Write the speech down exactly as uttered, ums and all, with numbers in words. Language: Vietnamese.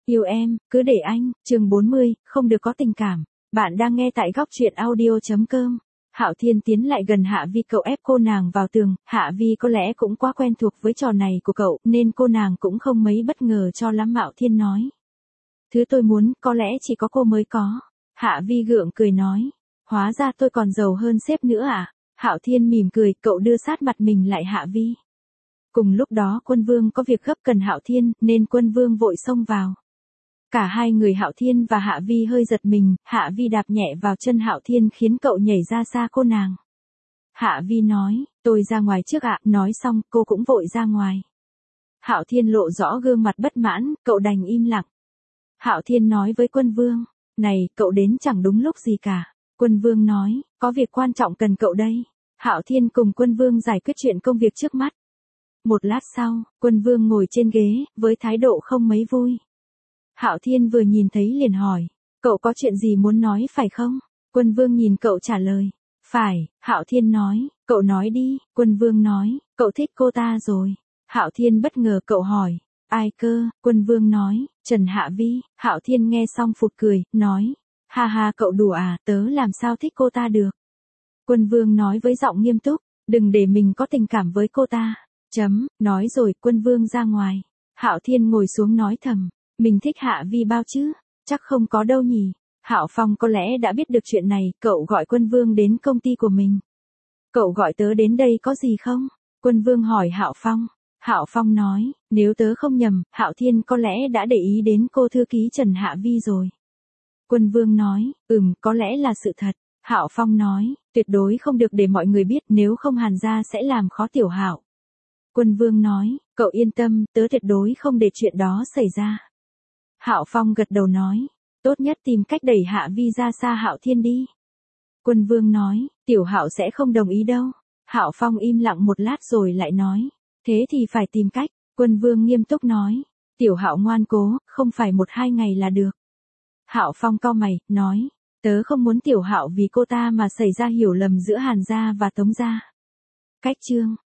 Yêu em, cứ để anh, chương bốn mươi, không được có tình cảm. Bạn đang nghe tại góc truyện audio.com. Hạo Thiên tiến lại gần Hạ Vi, cậu ép cô nàng vào tường. Hạ Vi có lẽ cũng quá quen thuộc với trò này của cậu, nên cô nàng cũng không mấy bất ngờ cho lắm. Hạo Thiên nói. Thứ tôi muốn, có lẽ chỉ có cô mới có. Hạ Vi gượng cười nói. Hóa ra tôi còn giàu hơn sếp nữa à? Hạo Thiên mỉm cười, cậu đưa sát mặt mình lại Hạ Vi. Cùng lúc đó Quân Vương có việc gấp cần Hạo Thiên, nên Quân Vương vội xông vào. Cả hai người Hạo Thiên và Hạ Vi hơi giật mình, Hạ Vi đạp nhẹ vào chân Hạo Thiên khiến cậu nhảy ra xa cô nàng. Hạ Vi nói, tôi ra ngoài trước ạ, nói xong cô cũng vội ra ngoài. Hạo Thiên lộ rõ gương mặt bất mãn, cậu đành im lặng. Hạo Thiên nói với Quân Vương, này, cậu đến chẳng đúng lúc gì cả. Quân Vương nói, có việc quan trọng cần cậu đây. Hạo Thiên cùng Quân Vương giải quyết chuyện công việc trước mắt. Một lát sau, Quân Vương ngồi trên ghế, với thái độ không mấy vui. Hạo Thiên vừa nhìn thấy liền hỏi, cậu có chuyện gì muốn nói phải không? Quân Vương nhìn cậu trả lời, phải. Hạo Thiên nói, cậu nói đi. Quân Vương nói, cậu thích cô ta rồi. Hạo Thiên bất ngờ, cậu hỏi, ai cơ? Quân Vương nói, Trần Hạ Vi. Hạo Thiên nghe xong phụt cười, nói, ha ha, cậu đùa à, tớ làm sao thích cô ta được? Quân Vương nói với giọng nghiêm túc, đừng để mình có tình cảm với cô ta. Chấm, nói rồi Quân Vương ra ngoài. Hạo Thiên ngồi xuống nói thầm, mình thích Hạ Vi bao chứ? Chắc không có đâu nhỉ. Hạo Phong có lẽ đã biết được chuyện này, cậu gọi Quân Vương đến công ty của mình. Cậu gọi tớ đến đây có gì không? Quân Vương hỏi Hạo Phong. Hạo Phong nói, nếu tớ không nhầm, Hạo Thiên có lẽ đã để ý đến cô thư ký Trần Hạ Vi rồi. Quân Vương nói, ừm, có lẽ là sự thật. Hạo Phong nói, tuyệt đối không được để mọi người biết, nếu không Hàn gia sẽ làm khó Tiểu Hạo. Quân Vương nói, cậu yên tâm, tớ tuyệt đối không để chuyện đó xảy ra. Hạo Phong gật đầu nói, tốt nhất tìm cách đẩy Hạ Vi ra xa Hạo Thiên đi. Quân Vương nói, Tiểu Hạo sẽ không đồng ý đâu. Hạo Phong im lặng một lát rồi lại nói, thế thì phải tìm cách. Quân Vương nghiêm túc nói, Tiểu Hạo ngoan cố, không phải một hai ngày là được. Hạo Phong cau mày, nói, tớ không muốn Tiểu Hạo vì cô ta mà xảy ra hiểu lầm giữa Hàn gia và Tống gia. Cách chương